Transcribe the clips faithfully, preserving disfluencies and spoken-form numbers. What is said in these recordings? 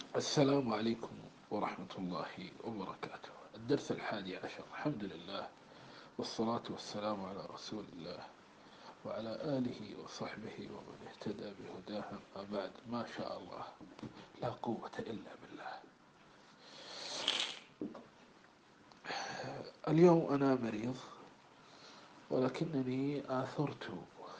السلام عليكم ورحمة الله وبركاته. الدرس الحادي عشر. الحمد لله والصلاة والسلام على رسول الله وعلى آله وصحبه ومن اهتدى بهداه، أما بعد. ما شاء الله، لا قوة إلا بالله. اليوم أنا مريض، ولكنني آثرت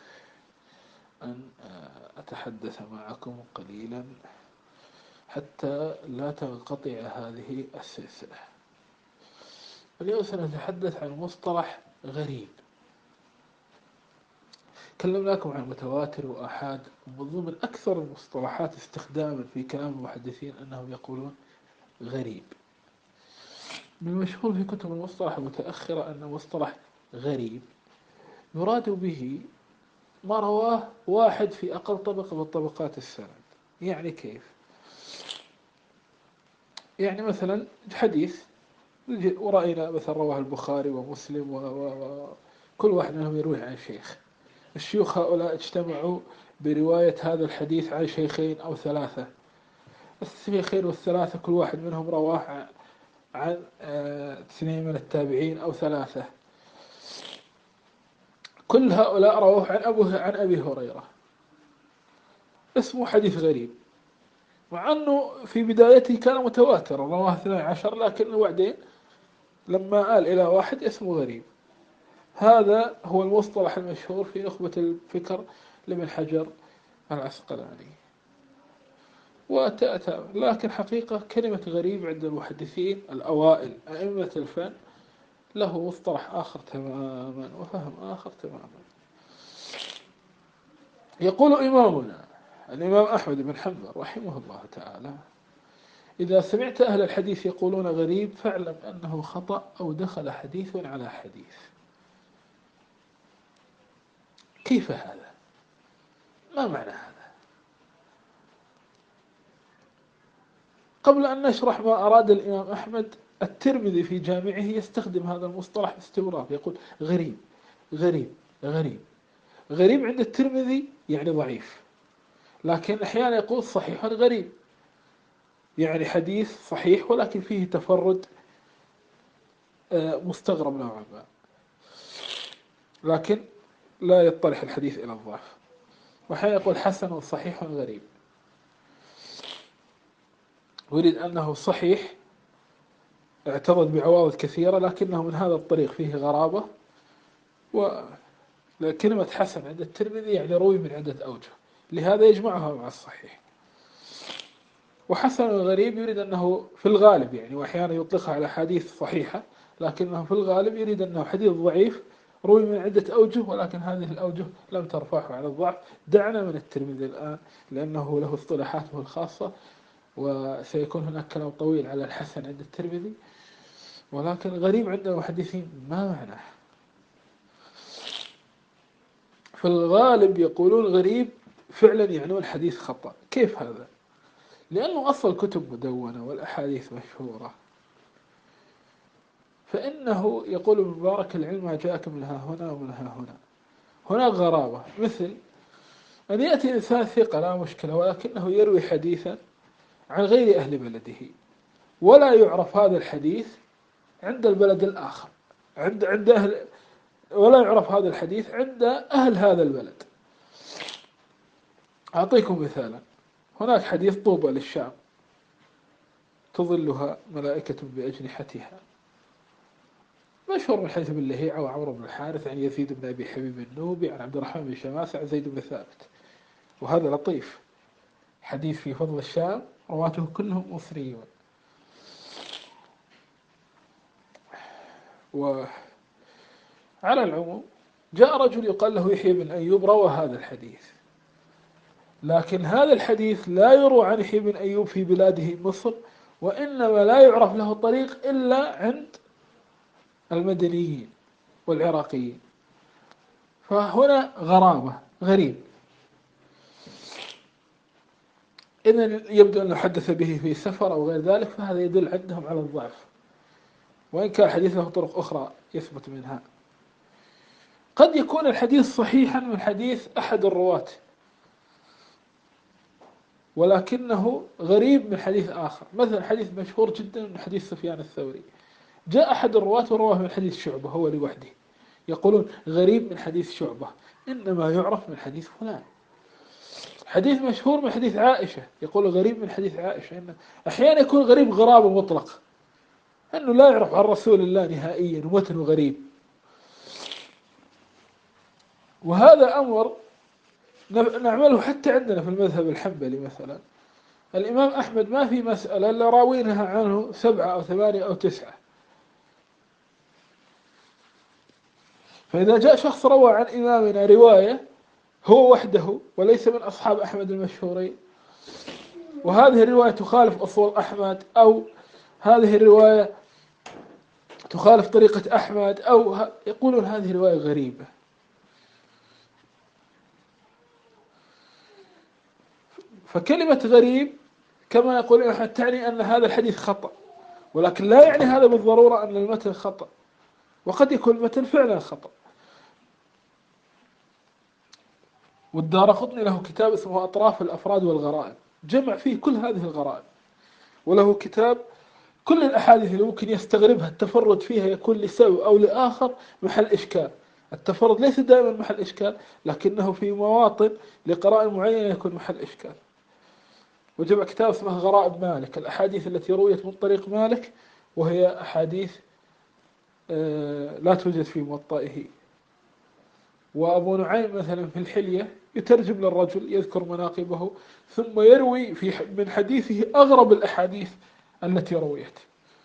أن أتحدث معكم قليلا حتى لا تنقطع هذه السلسلة. اليوم سنتحدث عن مصطلح غريب. كلمناكم عن متواتر وآحاد، ومن ضمن أكثر المصطلحات استخداما في كلام المحدثين أنهم يقولون غريب. من المشهور في كتب المصطلح المتأخرة أن مصطلح غريب يراد به ما رواه واحد في أقل طبقة من طبقات السند. يعني كيف؟ يعني مثلا حديث ورأينا مثلا رواه البخاري ومسلم وكل واحد منهم يروي عن شيخ. الشيوخ هؤلاء اجتمعوا برواية هذا الحديث عن شيخين أو ثلاثة. الشيخين والثلاثة كل واحد منهم رواه عن اثنين من التابعين أو ثلاثة. كل هؤلاء رواه عن أبوه عن أبي هريرة. اسمه حديث غريب، مع أنه في بدايته كان متواترا رواه اثنين عشر، لكن بعدين لما آل إلى واحد اسمه غريب. هذا هو المصطلح المشهور في نخبة الفكر لابن حجر العسقلاني. وتأتى لكن حقيقة كلمة غريب عند المحدثين الأوائل أئمة الفن له مصطلح آخر تماما وفهم آخر تماما. يقول إمامنا الإمام أحمد بن حنبل رحمه الله تعالى: إذا سمعت أهل الحديث يقولون غريب فاعلم أنه خطأ أو دخل حديث على حديث. كيف هذا؟ ما معنى هذا؟ قبل أن نشرح ما أراد الإمام أحمد، الترمذي في جامعه يستخدم هذا المصطلح باستمرار، يقول غريب غريب غريب. غريب عند الترمذي يعني ضعيف، لكن أحيانا يقول صحيح غريب، يعني حديث صحيح ولكن فيه تفرد مستغرب نوعا ما، لكن لا يطرح الحديث إلى الضعف. وأحيانا يقول حسن صحيح غريب، يريد أنه صحيح اعترض بعوارض كثيرة لكنه من هذا الطريق فيه غرابة. وكلمة حسن عند الترمذي يعني روي من عدة أوجه، لهذا يجمعها مع الصحيح. وحسن غريب يريد أنه في الغالب يعني، وأحيانا يطلقها على حديث صحيحة، لكنه في الغالب يريد أنه حديث ضعيف روي من عدة أوجه، ولكن هذه الأوجه لم ترفعه على الضعف. دعنا من الترمذي الآن لأنه له اصطلاحاته الخاصة، وسيكون هناك كلام طويل على الحسن عند الترمذي. ولكن غريب عند المحدثين ما معناه؟ في الغالب يقولون غريب فعلا يعنون حديث خطأ. كيف هذا؟ لأنه أصل كتب مدونة والأحاديث مشهورة، فإنه يقول ابن مبارك: العلم ما جاءكم من ها هنا ومن ها هنا. هناك غرابة، مثل أن يأتي إنسان ثقة لا مشكلة، ولكنه يروي حديثا عن غير أهل بلده، ولا يعرف هذا الحديث عند البلد الآخر، عند عند أهل، ولا يعرف هذا الحديث عند أهل هذا البلد. أعطيكم مثالا: هناك حديث طوبى للشام تظلها ملائكة بأجنحتها، مشهور من حديث ابن لهيعة وعمرو بن الحارث عن يزيد بن أبي حبيب النوبي عن عبد الرحمن بن شماسة عن زيد بن ثابت. وهذا لطيف، حديث في فضل الشام رواته كلهم مصريون. وعلى العموم جاء رجل يقال له يحيى بن أيوب روى هذا الحديث، لكن هذا الحديث لا يروى عن يحيى بن أيوب في بلاده مصر، وإنما لا يعرف له طريق إلا عند المدنيين والعراقيين. فهنا غرابة، غريب. إذن يبدو أنه حدث به في سفر أو غير ذلك، فهذا يدل عندهم على الضعف، وإن كان الحديث له طرق أخرى يثبت منها. قد يكون الحديث صحيحا من حديث أحد الرواة، ولكنه غريب من حديث آخر. مثلا حديث مشهور جدا من حديث سفيان الثوري، جاء أحد الرواة ورواه من حديث شعبة هو لوحده، يقولون غريب من حديث شعبة، إنما يعرف من حديث فلان. حديث مشهور من حديث عائشة، يقول غريب من حديث عائشة. إنه أحيانا يكون غريب غرابة مطلق، أنه لا يعرف عن رسول الله نهائيا ومتنه غريب. وهذا أمر نعمله حتى عندنا في المذهب الحنبلي. مثلا الإمام أحمد ما في مسألة إلا راوينها عنه سبعة أو ثمانية أو تسعة، فإذا جاء شخص روى عن إمامنا رواية هو وحده وليس من أصحاب أحمد المشهورين، وهذه الرواية تخالف أصول أحمد، أو هذه الرواية تخالف طريقة أحمد، أو يقولون هذه رواية غريبة. فكلمة غريب كما يقول أحمد تعني أن هذا الحديث خطأ، ولكن لا يعني هذا بالضرورة أن المتن خطأ، وقد يكون المتن فعلا خطأ. والدارقطني له كتاب اسمه أطراف الأفراد والغرائب، جمع فيه كل هذه الغرائب، وله كتاب كل الأحاديث اللي ممكن يستغربها التفرد فيها يكون لسبب أو لآخر محل إشكال. التفرد ليس دائما محل إشكال، لكنه في مواطن لقرائن معينة يكون محل إشكال. وجمع كتاب اسمه غرائب مالك، الأحاديث التي رويت من طريق مالك وهي أحاديث لا توجد في موطئه. وأبو نعيم مثلا في الحلية يترجم للرجل يذكر مناقبه ثم يروي في من حديثه أغرب الأحاديث التي رويت.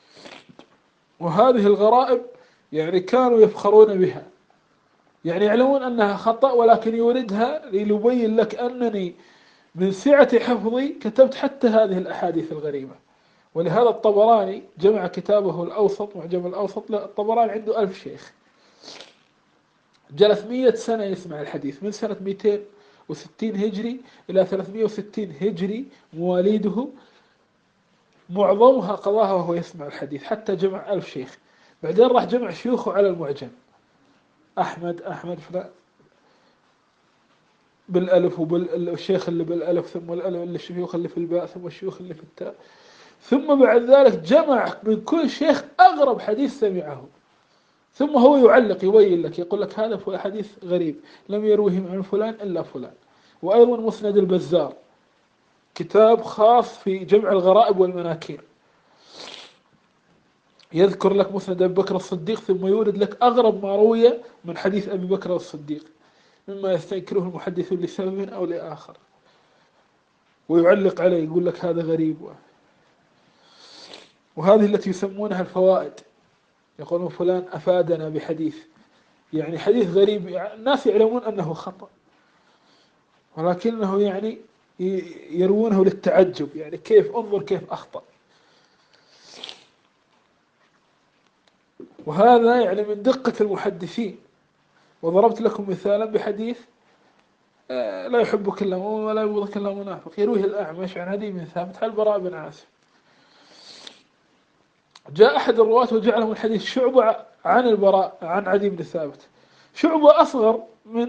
وهذه الغرائب يعني كانوا يفخرون بها، يعني يعلمون أنها خطأ ولكن يوردها ليبين لك أنني من سعة حفظي كتبت حتى هذه الأحاديث الغريبة. ولهذا الطبراني جمع كتابه الأوسط، معجم الأوسط. الطبراني عنده ألف شيخ، جلس مئة سنة يسمع الحديث، من سنة مئتين وستين هجري إلى ثلاثمئة وستين هجري مواليده، معظمها قضاها وهو يسمع الحديث، حتى جمع ألف شيخ. بعدين راح جمع شيوخه على المعجم، أحمد أحمد فلان بالألف، وبالشيخ اللي بالألف، ثم الألف الشيوخ اللي في الباء، ثم الشيوخ اللي في التاء، ثم بعد ذلك جمع من كل شيخ أغرب حديث سمعه، ثم هو يعلق يبين لك، يقول لك هذا حديث غريب لم يروه عن فلان إلا فلان. وأيضا مسند البزار كتاب خاص في جمع الغرائب والمناكير، يذكر لك مسند أبي بكر الصديق ثم يورد لك أغرب ما روي من حديث أبي بكر الصديق مما يستنكره المحدثون لسبب أو لآخر، ويعلق عليه يقول لك هذا غريب. وهذه التي يسمونها الفوائد، يقولون فلان أفادنا بحديث، يعني حديث غريب، يعني الناس يعلمون أنه خطأ ولكنه يعني يروونه للتعجب، يعني كيف انظر كيف أخطأ. وهذا يعني من دقة المحدثين. وضربت لكم مثالا بحديث لا يحبك إلا مؤمن ولا يبغضك إلا منافق، يرويه الأعمش عن عدي بن ثابت عن البراء بن عازب. جاء أحد الرواة وجعله من حديث شعبة عن البراء عن عدي بن ثابت. شعبة أصغر من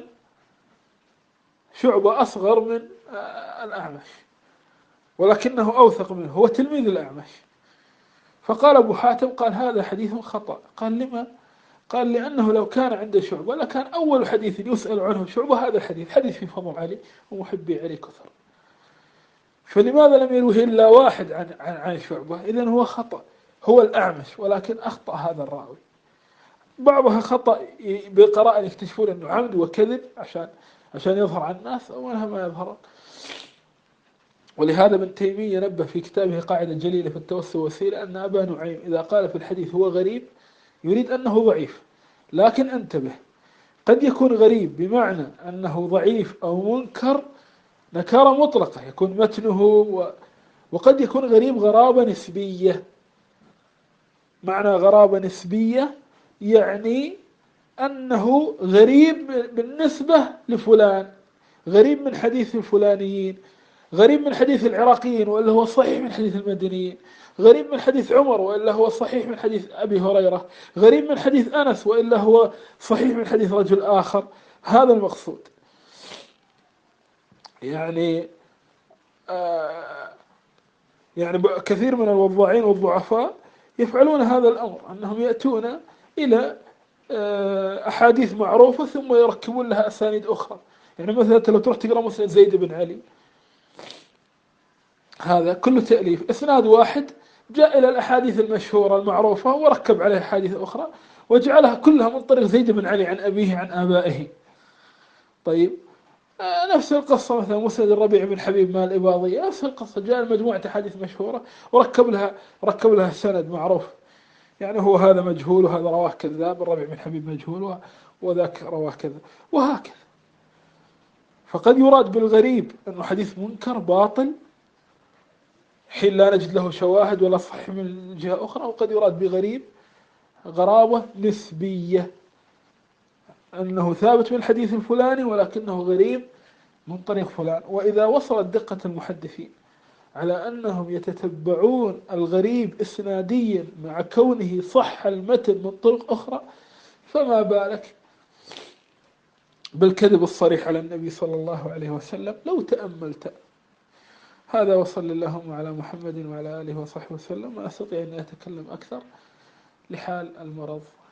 شعبة أصغر من الأعمش ولكنه أوثق منه، هو تلميذ الأعمش. فقال أبو حاتم قال هذا حديث خطأ. قال لما؟ قال لأنه لو كان عند شعبة لكان أول حديث يسأل عنه شعبة هذا الحديث، حديث في فضل علي ومحبي علي كثر، فلماذا لم يروه إلا واحد عن عن عن شعبة؟ إذن هو خطأ، هو الأعمش ولكن أخطأ هذا الراوي. بعضها خطأ بقراءة يكتشفون أنه عمد وكذب عشان عشان يظهر على الناس، ومنها ما يظهر. ولهذا ابن تيمية نبه في كتابه قاعدة جليلة في التوسل والوسيلة أن أبا نعيم إذا قال في الحديث هو غريب يريد أنه ضعيف، لكن انتبه، قد يكون غريب بمعنى أنه ضعيف أو منكر نكارة مطلقة يكون متنه و... وقد يكون غريب غرابة نسبية. معنى غرابة نسبية يعني أنه غريب بالنسبة لفلان، غريب من حديث الفلانيين، غريب من حديث العراقيين وإلا هو صحيح من حديث المدنيين، غريب من حديث عمر وإلا هو صحيح من حديث أبي هريرة، غريب من حديث أنس وإلا هو صحيح من حديث رجل آخر. هذا المقصود. يعني آه، يعني كثير من الوضاعين والضعفاء يفعلون هذا الأمر، أنهم يأتون إلى آه، أحاديث معروفة ثم يركبون لها أسانيد أخرى. يعني مثلا لو تروح تقرأ مسند زيد بن علي، هذا كله تأليف، إسناد واحد جاء إلى الأحاديث المشهورة المعروفة وركب عليها أحاديث أخرى وجعلها كلها من طريق زيد بن علي عن أبيه عن آبائه. طيب، آه، نفس القصة مثلا مسند الربيع بن حبيب مال الإباضية، نفس القصة جاء مجموعة أحاديث مشهورة وركب لها ركب لها سند معروف، يعني هو هذا مجهول وهذا رواه كذاب، الربيع بن حبيب مجهول وذاك رواه كذا وهكذا. فقد يراد بالغريب أنه حديث منكر باطل حين لا نجد له شواهد ولا صحيح من جهة أخرى، وقد يراد بغريب غرابة نسبية، أنه ثابت من الحديث الفلاني ولكنه غريب من طريق فلان. وإذا وصلت دقة المحدثين على أنهم يتتبعون الغريب إسناديا مع كونه صح المتن من طرق أخرى، فما بالك بالكذب الصريح على النبي صلى الله عليه وسلم لو تأملت. هذا، وصل اللهم على محمد وعلى آله وصحبه وسلم. ما أستطيع أن أتكلم أكثر لحال المرض.